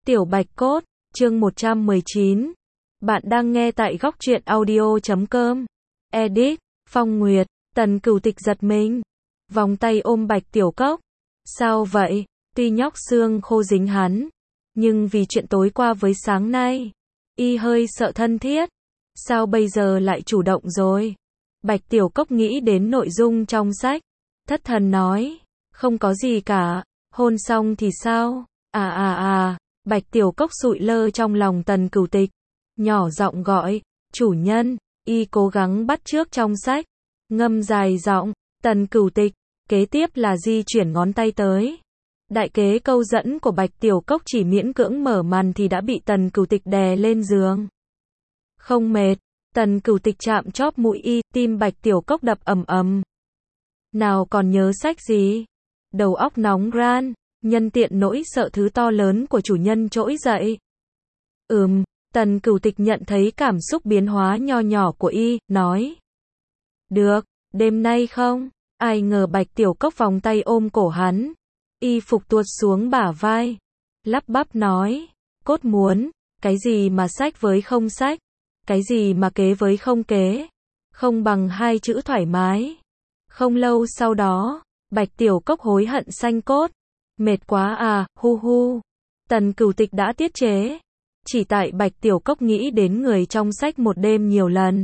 Tiểu Bạch Cốt, chương 119. Bạn đang nghe tại góc truyện audio.com. Edit, Phong Nguyệt, Tần Cửu Tịch giật mình. Vòng tay ôm Bạch Tiểu Cốc. Sao vậy? Tuy nhóc xương khô dính hắn, nhưng vì chuyện tối qua với sáng nay, y hơi sợ thân thiết. Sao bây giờ lại chủ động rồi? Bạch Tiểu Cốc nghĩ đến nội dung trong sách. Thất thần nói, không có gì cả, hôn xong thì sao? Bạch Tiểu Cốc sụi lơ trong lòng Tần Cửu Tịch, nhỏ giọng gọi, chủ nhân. Y cố gắng bắt chước trong sách, ngâm dài giọng, Tần Cửu Tịch. Kế tiếp là di chuyển ngón tay tới. Đại kế câu dẫn của Bạch Tiểu Cốc chỉ miễn cưỡng mở màn thì đã bị Tần Cửu Tịch đè lên giường. Không mệt, Tần Cửu Tịch chạm chóp mũi y, tim Bạch Tiểu Cốc đập ầm ầm. Nào còn nhớ sách gì? Đầu óc nóng ran, nhân tiện nỗi sợ thứ to lớn của chủ nhân trỗi dậy. Tần Cửu Tịch nhận thấy cảm xúc biến hóa nho nhỏ của y, nói. Được, đêm nay không? Ai ngờ Bạch Tiểu Cốc vòng tay ôm cổ hắn. Y phục tuột xuống bả vai. Lắp bắp nói. Cốt muốn, cái gì mà sách với không sách? Cái gì mà kế với không kế? Không bằng hai chữ thoải mái. Không lâu sau đó, Bạch Tiểu Cốc hối hận xanh cốt. Mệt quá à, hu hu. Tần Cửu Tịch đã tiết chế. Chỉ tại Bạch Tiểu Cốc nghĩ đến người trong sách một đêm nhiều lần.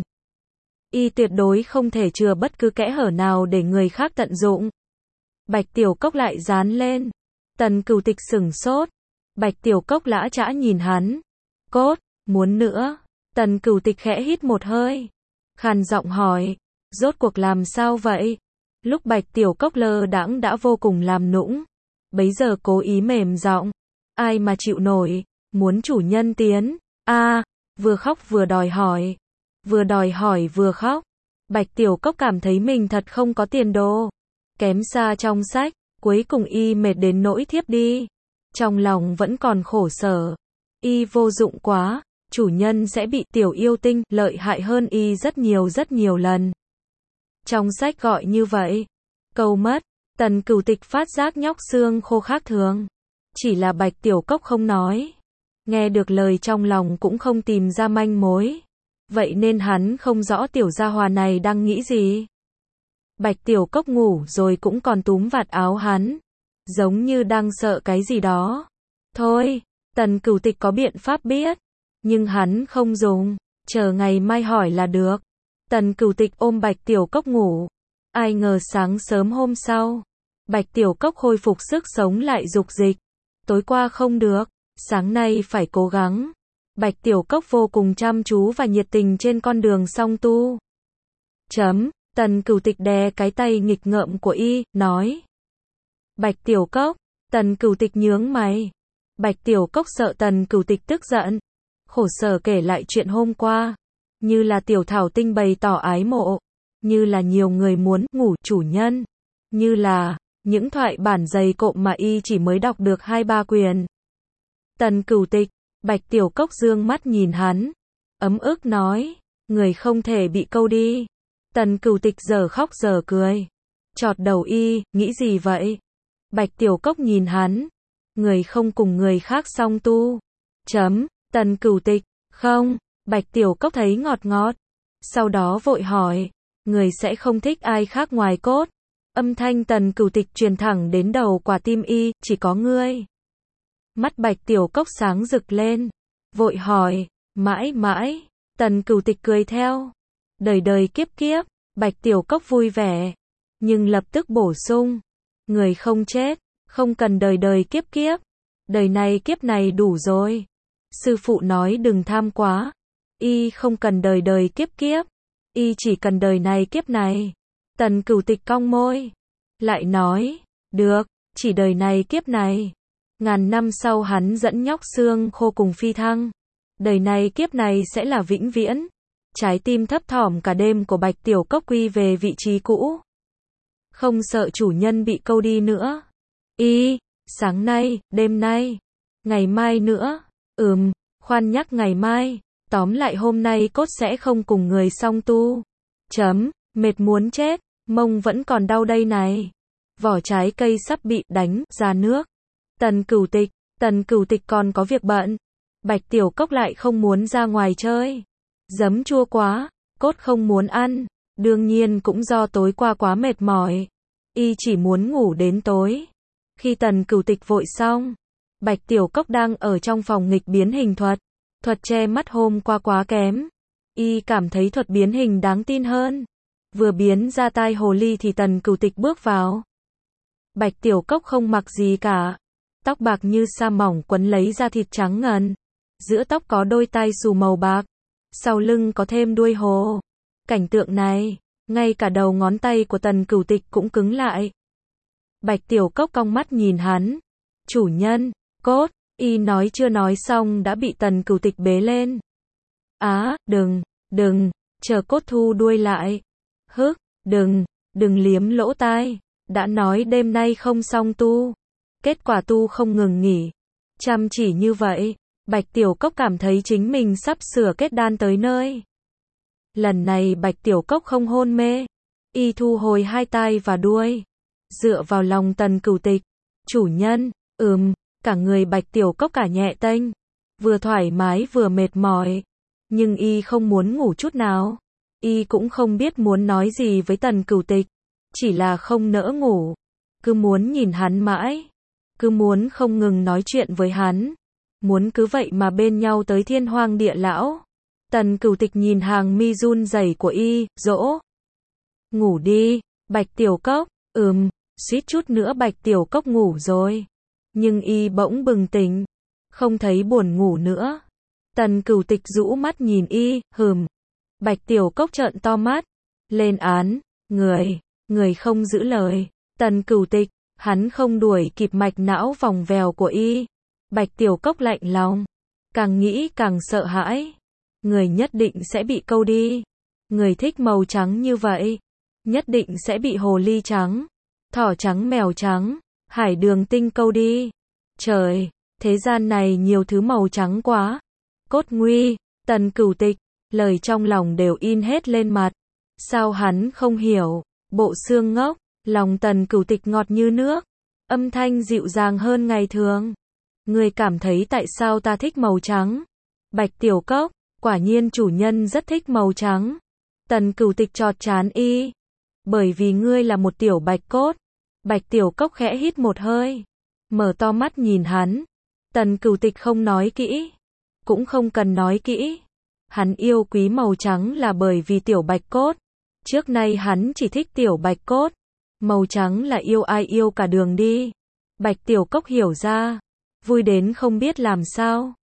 Y tuyệt đối không thể chừa bất cứ kẽ hở nào để người khác tận dụng. Bạch Tiểu Cốc lại dán lên. Tần Cửu Tịch sửng sốt. Bạch Tiểu Cốc lã chã nhìn hắn. Cốt, muốn nữa. Tần Cửu Tịch khẽ hít một hơi. Khàn giọng hỏi. Rốt cuộc làm sao vậy? Lúc Bạch Tiểu Cốc lơ đãng đã vô cùng làm nũng. Bấy giờ cố ý mềm giọng. Ai mà chịu nổi, muốn chủ nhân tiến. Vừa khóc vừa đòi hỏi. Vừa đòi hỏi vừa khóc. Bạch Tiểu Cốc cảm thấy mình thật không có tiền đồ. Kém xa trong sách, cuối cùng y mệt đến nỗi thiếp đi. Trong lòng vẫn còn khổ sở. Y vô dụng quá, chủ nhân sẽ bị tiểu yêu tinh lợi hại hơn y rất nhiều lần. Trong sách gọi như vậy. Câu mất. Tần Cửu Tịch phát giác nhóc xương khô khác thường. Chỉ là Bạch Tiểu Cốc không nói. Nghe được lời trong lòng cũng không tìm ra manh mối. Vậy nên hắn không rõ tiểu gia hòa này đang nghĩ gì. Bạch Tiểu Cốc ngủ rồi cũng còn túm vạt áo hắn. Giống như đang sợ cái gì đó. Thôi, Tần Cửu Tịch có biện pháp biết. Nhưng hắn không dùng. Chờ ngày mai hỏi là được. Tần Cửu Tịch ôm Bạch Tiểu Cốc ngủ. Ai ngờ sáng sớm hôm sau, Bạch Tiểu Cốc khôi phục sức sống lại dục dịch. Tối qua không được, sáng nay phải cố gắng. Bạch Tiểu Cốc vô cùng chăm chú và nhiệt tình trên con đường song tu. Tần Cửu Tịch đè cái tay nghịch ngợm của y, nói. Bạch Tiểu Cốc. Tần Cửu Tịch nhướng mày. Bạch Tiểu Cốc sợ Tần Cửu Tịch tức giận. Khổ sở kể lại chuyện hôm qua. Như là Tiểu Thảo Tinh bày tỏ ái mộ. Như là nhiều người muốn ngủ chủ nhân. Như là những thoại bản dày cộm mà y chỉ mới đọc được 2-3 quyển. Tần Cửu Tịch. Bạch Tiểu Cốc dương mắt nhìn hắn. Ấm ức nói. Người không thể bị câu đi. Tần Cửu Tịch giờ khóc giờ cười. Chọt đầu y, nghĩ gì vậy? Bạch Tiểu Cốc nhìn hắn. Người không cùng người khác song tu. Tần Cửu Tịch. Không. Bạch Tiểu Cốc thấy ngọt ngọt. Sau đó vội hỏi. Người sẽ không thích ai khác ngoài cốt. Âm thanh Tần Cửu Tịch truyền thẳng đến đầu quả tim y, chỉ có ngươi. Mắt Bạch Tiểu Cốc sáng rực lên. Vội hỏi. Mãi mãi. Tần Cửu Tịch cười theo. Đời đời kiếp kiếp. Bạch Tiểu Cốc vui vẻ. Nhưng lập tức bổ sung. Người không chết. Không cần đời đời kiếp kiếp. Đời này kiếp này đủ rồi. Sư phụ nói đừng tham quá. Y không cần đời đời kiếp kiếp. Y chỉ cần đời này kiếp này. Tần Cửu Tịch cong môi. Lại nói. Được, chỉ đời này kiếp này. Ngàn năm sau hắn dẫn nhóc xương khô cùng phi thăng. Đời này kiếp này sẽ là vĩnh viễn. Trái tim thấp thỏm cả đêm của Bạch Tiểu Cốc quy về vị trí cũ. Không sợ chủ nhân bị câu đi nữa. Sáng nay, đêm nay, ngày mai nữa. Khoan nhắc ngày mai. Tóm lại hôm nay cốt sẽ không cùng người song tu. Mệt muốn chết, mông vẫn còn đau đây này. Vỏ trái cây sắp bị đánh ra nước. Tần Cửu Tịch. Tần Cửu Tịch còn có việc bận. Bạch Tiểu Cốc lại không muốn ra ngoài chơi. Giấm chua quá, cốt không muốn ăn. Đương nhiên cũng do tối qua quá mệt mỏi. Y chỉ muốn ngủ đến tối. Khi Tần Cửu Tịch vội xong, Bạch Tiểu Cốc đang ở trong phòng nghịch biến hình thuật. Thuật che mắt hôm qua quá kém. Y cảm thấy thuật biến hình đáng tin hơn. Vừa biến ra tai hồ ly thì Tần Cửu Tịch bước vào. Bạch Tiểu Cốc không mặc gì cả. Tóc bạc như sa mỏng quấn lấy da thịt trắng ngần. Giữa tóc có đôi tai xù màu bạc. Sau lưng có thêm đuôi hồ. Cảnh tượng này, ngay cả đầu ngón tay của Tần Cửu Tịch cũng cứng lại. Bạch Tiểu Cốc cong mắt nhìn hắn. Chủ nhân, cốt, y nói chưa nói xong đã bị Tần Cửu Tịch bế lên. Đừng, chờ cốt thu đuôi lại. Đừng liếm lỗ tai. Đã nói đêm nay không xong tu. Kết quả tu không ngừng nghỉ. Chăm chỉ như vậy, Bạch Tiểu Cốc cảm thấy chính mình sắp sửa kết đan tới nơi. Lần này Bạch Tiểu Cốc không hôn mê. Y thu hồi hai tai và đuôi. Dựa vào lòng Tần Cửu Tịch. Chủ nhân, cả người Bạch Tiểu Cốc cả nhẹ tênh. Vừa thoải mái vừa mệt mỏi. Nhưng y không muốn ngủ chút nào. Y cũng không biết muốn nói gì với Tần Cửu Tịch. Chỉ là không nỡ ngủ. Cứ muốn nhìn hắn mãi. Cứ muốn không ngừng nói chuyện với hắn. Muốn cứ vậy mà bên nhau tới thiên hoang địa lão. Tần Cửu Tịch nhìn hàng mi run rẩy của y, dỗ. Ngủ đi, Bạch Tiểu Cốc. Suýt chút nữa Bạch Tiểu Cốc ngủ rồi. Nhưng y bỗng bừng tỉnh. Không thấy buồn ngủ nữa. Tần Cửu Tịch rũ mắt nhìn y, Bạch Tiểu Cốc trợn to mắt. Lên án, người không giữ lời. Tần Cửu Tịch, hắn không đuổi kịp mạch não vòng vèo của y. Bạch Tiểu Cốc lạnh lòng. Càng nghĩ càng sợ hãi. Người nhất định sẽ bị câu đi. Người thích màu trắng như vậy. Nhất định sẽ bị hồ ly trắng, thỏ trắng mèo trắng, hải đường tinh câu đi. Trời, thế gian này nhiều thứ màu trắng quá. Cốt nguy, Tần Cửu Tịch, lời trong lòng đều in hết lên mặt. Sao hắn không hiểu, bộ xương ngốc, lòng Tần Cửu Tịch ngọt như nước. Âm thanh dịu dàng hơn ngày thường. Người cảm thấy tại sao ta thích màu trắng? Bạch Tiểu Cốc, quả nhiên chủ nhân rất thích màu trắng. Tần Cửu Tịch chọt chán y. Bởi vì ngươi là một tiểu bạch cốt. Bạch Tiểu Cốc khẽ hít một hơi. Mở to mắt nhìn hắn. Tần Cửu Tịch không nói kỹ. Cũng không cần nói kỹ. Hắn yêu quý màu trắng là bởi vì tiểu bạch cốt. Trước nay hắn chỉ thích tiểu bạch cốt. Màu trắng là yêu ai yêu cả đường đi. Bạch Tiểu Cốc hiểu ra. Vui đến không biết làm sao.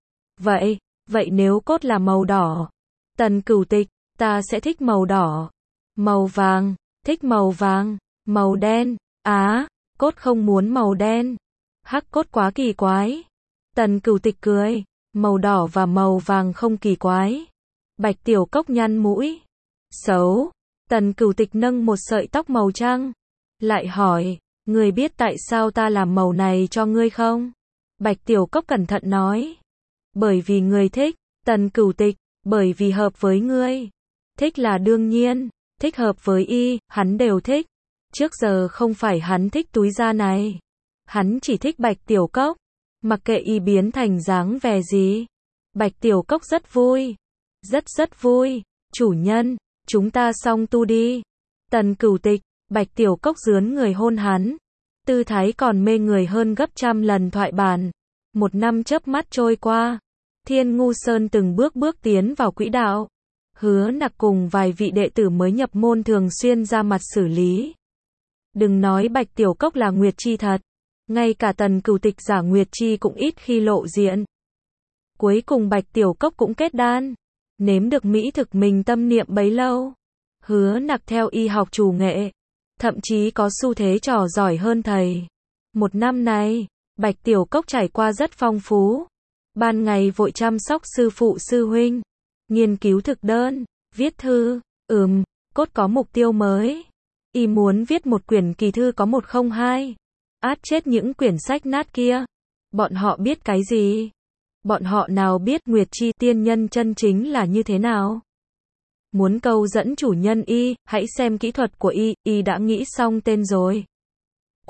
Vậy nếu cốt là màu đỏ. Tần Cửu Tịch, ta sẽ thích màu đỏ. Màu vàng, thích màu vàng. Màu đen, cốt không muốn màu đen. Hắc cốt quá kỳ quái. Tần Cửu Tịch cười. Màu đỏ và màu vàng không kỳ quái. Bạch Tiểu Cốc nhăn mũi. Xấu. Tần Cửu Tịch nâng một sợi tóc màu trắng. Lại hỏi, ngươi biết tại sao ta làm màu này cho ngươi không? Bạch Tiểu Cốc cẩn thận nói. Bởi vì ngươi thích. Tần Cửu Tịch, bởi vì hợp với ngươi. Thích là đương nhiên. Thích hợp với y, hắn đều thích. Trước giờ không phải hắn thích túi da này. Hắn chỉ thích Bạch Tiểu Cốc. Mặc kệ y biến thành dáng vẻ gì. Bạch Tiểu Cốc rất vui. Rất vui. Chủ nhân, chúng ta xong tu đi. Tần Cửu Tịch, Bạch Tiểu Cốc dướn người hôn hắn. Tư thái còn mê người hơn gấp trăm lần thoại bản. 1 năm chớp mắt trôi qua. Thiên Ngu Sơn từng bước tiến vào quỹ đạo. Hứa Nặc cùng vài vị đệ tử mới nhập môn thường xuyên ra mặt xử lý. Đừng nói Bạch Tiểu Cốc là Nguyệt Chi thật. Ngay cả Tần Cửu Tịch giả Nguyệt Chi cũng ít khi lộ diện. Cuối cùng Bạch Tiểu Cốc cũng kết đan. Nếm được mỹ thực mình tâm niệm bấy lâu. Hứa Nặc theo y học chủ nghệ. Thậm chí có xu thế trò giỏi hơn thầy. 1 năm này, Bạch Tiểu Cốc trải qua rất phong phú. Ban ngày vội chăm sóc sư phụ sư huynh. Nghiên cứu thực đơn, viết thư. Cốt có mục tiêu mới. Y muốn viết một quyển kỳ thư có 102. Át chết những quyển sách nát kia. Bọn họ biết cái gì? Bọn họ nào biết Nguyệt Chi tiên nhân chân chính là như thế nào? Muốn câu dẫn chủ nhân y, hãy xem kỹ thuật của y đã nghĩ xong tên rồi.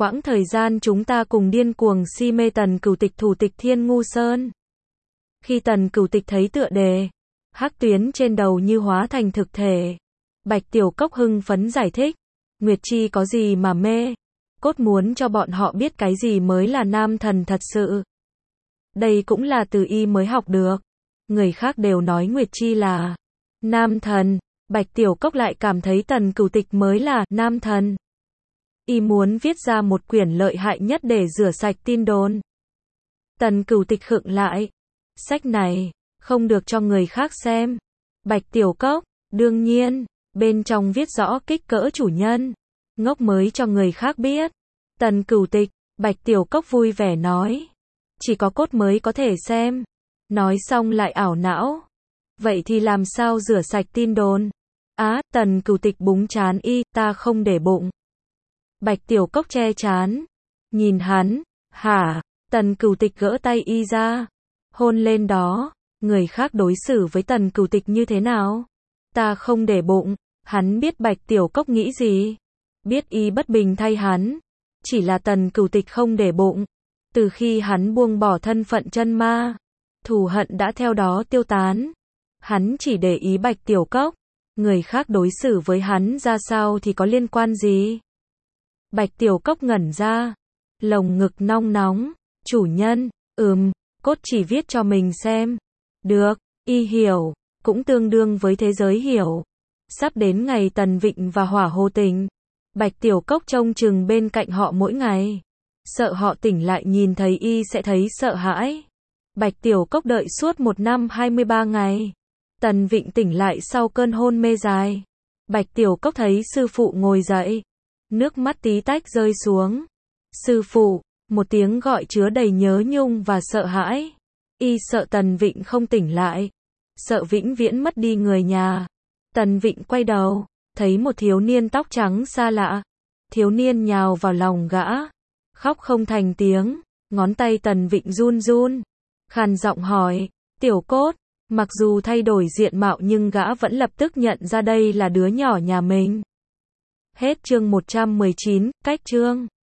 quãng thời gian chúng ta cùng điên cuồng si mê Tần Cửu Tịch thủ tịch Thiên Ngu Sơn. Khi Tần Cửu Tịch thấy tựa đề, hắc tuyến trên đầu như hóa thành thực thể. Bạch Tiểu Cốc hưng phấn giải thích, Nguyệt Chi có gì mà mê, cốt muốn cho bọn họ biết cái gì mới là nam thần thật sự. Đây cũng là từ y mới học được. Người khác đều nói Nguyệt Chi là nam thần, Bạch Tiểu Cốc lại cảm thấy Tần Cửu Tịch mới là nam thần. Y muốn viết ra một quyển lợi hại nhất để rửa sạch tin đồn. Tần Cửu Tịch khựng lại. Sách này, không được cho người khác xem. Bạch Tiểu Cốc, đương nhiên, bên trong viết rõ kích cỡ chủ nhân. Ngốc mới cho người khác biết. Tần Cửu Tịch, Bạch Tiểu Cốc vui vẻ nói. Chỉ có cốt mới có thể xem. Nói xong lại ảo não. Vậy thì làm sao rửa sạch tin đồn? Tần Cửu Tịch búng trán y, ta không để bụng. Bạch Tiểu Cốc che trán. Nhìn hắn, hả? Tần Cửu Tịch gỡ tay y ra. Hôn lên đó. Người khác đối xử với Tần Cửu Tịch như thế nào? Ta không để bụng. Hắn biết Bạch Tiểu Cốc nghĩ gì. Biết y bất bình thay hắn. Chỉ là Tần Cửu Tịch không để bụng. Từ khi hắn buông bỏ thân phận chân ma, thù hận đã theo đó tiêu tán. Hắn chỉ để ý Bạch Tiểu Cốc. Người khác đối xử với hắn ra sao thì có liên quan gì? Bạch Tiểu Cốc ngẩn ra. Lồng ngực nong nóng. Chủ nhân, cốt chỉ viết cho mình xem. Được, y hiểu. Cũng tương đương với thế giới hiểu. Sắp đến ngày Tần Vịnh và Hỏa Hồ tỉnh. Bạch Tiểu Cốc trông chừng bên cạnh họ mỗi ngày. Sợ họ tỉnh lại nhìn thấy y sẽ thấy sợ hãi. Bạch Tiểu Cốc đợi suốt 1 năm 23 ngày. Tần Vịnh tỉnh lại sau cơn hôn mê dài. Bạch Tiểu Cốc thấy sư phụ ngồi dậy. Nước mắt tí tách rơi xuống. Sư phụ, một tiếng gọi chứa đầy nhớ nhung và sợ hãi. Y sợ Tần Vịnh không tỉnh lại. Sợ vĩnh viễn mất đi người nhà. Tần Vịnh quay đầu, thấy một thiếu niên tóc trắng xa lạ. Thiếu niên nhào vào lòng gã. Khóc không thành tiếng. Ngón tay Tần Vịnh run run. Khàn giọng hỏi, Tiểu Cốt. Mặc dù thay đổi diện mạo nhưng gã vẫn lập tức nhận ra đây là đứa nhỏ nhà mình. Hết chương 119, cách chương.